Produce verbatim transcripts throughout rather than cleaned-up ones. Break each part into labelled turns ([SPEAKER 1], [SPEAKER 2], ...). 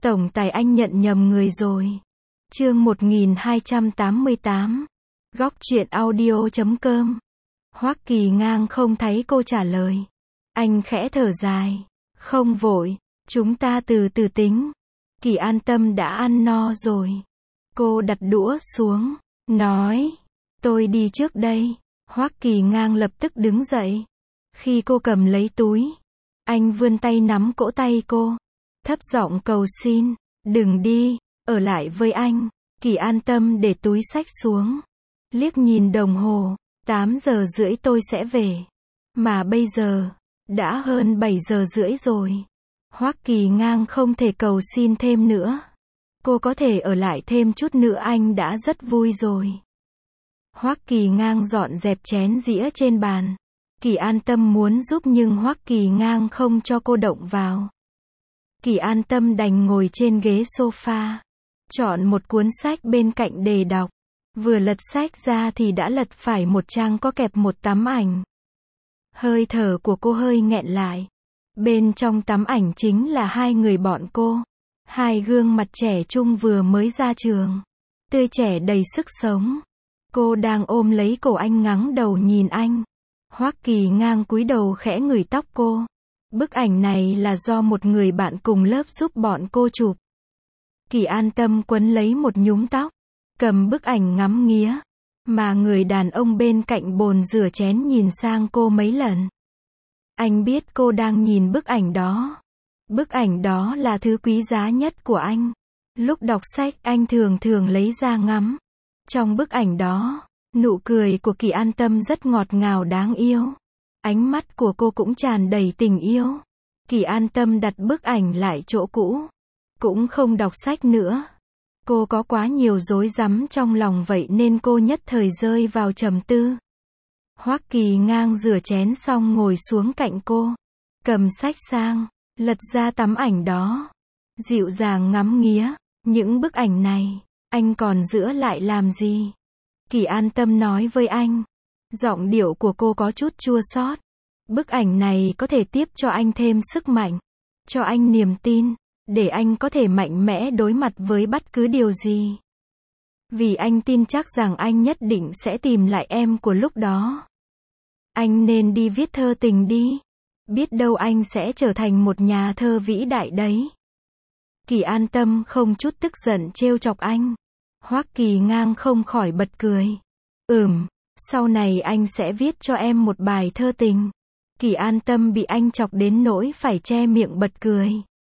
[SPEAKER 1] Tổng tài anh nhận nhầm người rồi. Chương một nghìn hai trăm tám mươi tám. Góc truyện audio chấm com. Hoắc Kỳ Ngang không thấy cô trả lời. Anh khẽ thở dài. Không vội, chúng ta từ từ tính. Kỳ an tâm đã ăn no rồi. Cô đặt đũa xuống, nói, tôi đi trước đây. Hoắc Kỳ Ngang lập tức đứng dậy. Khi cô cầm lấy túi, anh vươn tay nắm cổ tay cô, thấp giọng cầu xin, đừng đi, ở lại với anh. Kỳ an tâm để túi xách xuống, liếc nhìn đồng hồ, tám giờ rưỡi tôi sẽ về. Mà bây giờ, đã hơn bảy giờ rưỡi rồi. Hoắc Kỳ Ngang không thể cầu xin thêm nữa. Cô có thể ở lại thêm chút nữa anh đã rất vui rồi. Hoắc Kỳ Ngang dọn dẹp chén dĩa trên bàn. Kỳ an tâm muốn giúp nhưng Hoắc Kỳ Ngang không cho cô động vào. Kỳ an tâm đành ngồi trên ghế sofa, chọn một cuốn sách bên cạnh để đọc. Vừa lật sách ra thì đã lật phải một trang có kẹp một tấm ảnh. Hơi thở của cô hơi nghẹn lại. Bên trong tấm ảnh chính là hai người bọn cô. Hai gương mặt trẻ trung vừa mới ra trường. Tươi trẻ đầy sức sống. Cô đang ôm lấy cổ anh ngẩng đầu nhìn anh. Hoắc Kỳ Ngang cúi đầu khẽ ngửi tóc cô. Bức ảnh này là do một người bạn cùng lớp giúp bọn cô chụp. Kỳ an tâm quấn lấy một nhúm tóc, cầm bức ảnh ngắm nghía. Mà người đàn ông bên cạnh bồn rửa chén nhìn sang cô mấy lần. Anh biết cô đang nhìn bức ảnh đó. Bức ảnh đó là thứ quý giá nhất của anh. Lúc đọc sách anh thường thường lấy ra ngắm. Trong bức ảnh đó, nụ cười của Kỳ an tâm rất ngọt ngào đáng yêu. Ánh mắt của cô cũng tràn đầy tình yêu. Kỳ an tâm đặt bức ảnh lại chỗ cũ. Cũng không đọc sách nữa. Cô có quá nhiều rối rắm trong lòng vậy nên cô nhất thời rơi vào trầm tư. Hoắc Kỳ Ngang rửa chén xong ngồi xuống cạnh cô. Cầm sách sang, lật ra tấm ảnh đó. Dịu dàng ngắm nghía. Những bức ảnh này, anh còn giữ lại làm gì? Kỳ an tâm nói với anh. Giọng điệu của cô có chút chua xót. Bức ảnh này có thể tiếp cho anh thêm sức mạnh. Cho anh niềm tin. Để anh có thể mạnh mẽ đối mặt với bất cứ điều gì. Vì anh tin chắc rằng anh nhất định sẽ tìm lại em của lúc đó. Anh nên đi viết thơ tình đi. Biết đâu anh sẽ trở thành một nhà thơ vĩ đại đấy. Kỳ an tâm không chút tức giận trêu chọc anh. Hoắc Kỳ Ngang không khỏi bật cười. Ừm, sau này anh sẽ viết cho em một bài thơ tình. Kỳ an tâm bị anh chọc đến nỗi phải che miệng bật cười.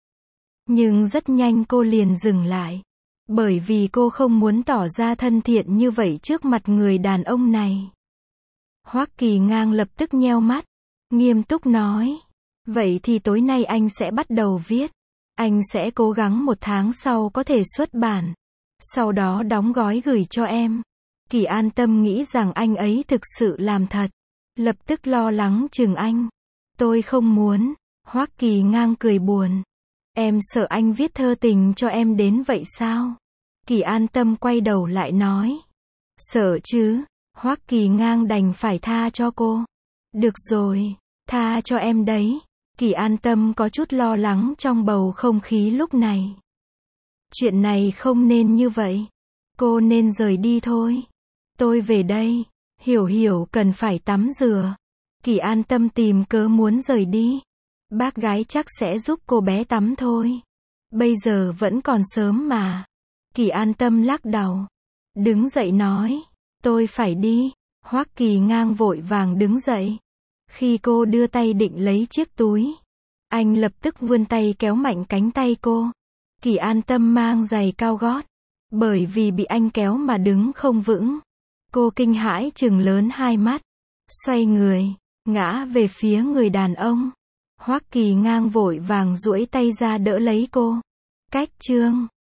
[SPEAKER 1] Nhưng rất nhanh cô liền dừng lại. Bởi vì cô không muốn tỏ ra thân thiện như vậy trước mặt người đàn ông này. Hoắc Kỳ Ngang lập tức nheo mắt. Nghiêm túc nói. Vậy thì tối nay anh sẽ bắt đầu viết. Anh sẽ cố gắng một tháng sau có thể xuất bản. Sau đó đóng gói gửi cho em. Kỳ an tâm nghĩ rằng anh ấy thực sự làm thật. Lập tức lo lắng chừng anh. Tôi không muốn. Hoắc Kỳ Ngang cười buồn. Em sợ anh viết thơ tình cho em đến vậy sao? Kỳ an tâm quay đầu lại nói. Sợ chứ. Hoắc Kỳ Ngang đành phải tha cho cô. Được rồi, tha cho em đấy. Kỳ an tâm có chút lo lắng trong bầu không khí lúc này. Chuyện này không nên như vậy. Cô nên rời đi thôi. Tôi về đây. Hiểu hiểu cần phải tắm rửa. Kỳ an tâm tìm cớ muốn rời đi. Bác gái chắc sẽ giúp cô bé tắm thôi. Bây giờ vẫn còn sớm mà. Kỳ an tâm lắc đầu. Đứng dậy nói. Tôi phải đi. Hoắc Kỳ Ngang vội vàng đứng dậy. Khi cô đưa tay định lấy chiếc túi, anh lập tức vươn tay kéo mạnh cánh tay cô. Kỳ an tâm mang giày cao gót. Bởi vì bị anh kéo mà đứng không vững. Cô kinh hãi trừng lớn hai mắt. Xoay người, ngã về phía người đàn ông. Hoắc Kỳ Ngang vội vàng duỗi tay ra đỡ lấy cô. Cách chương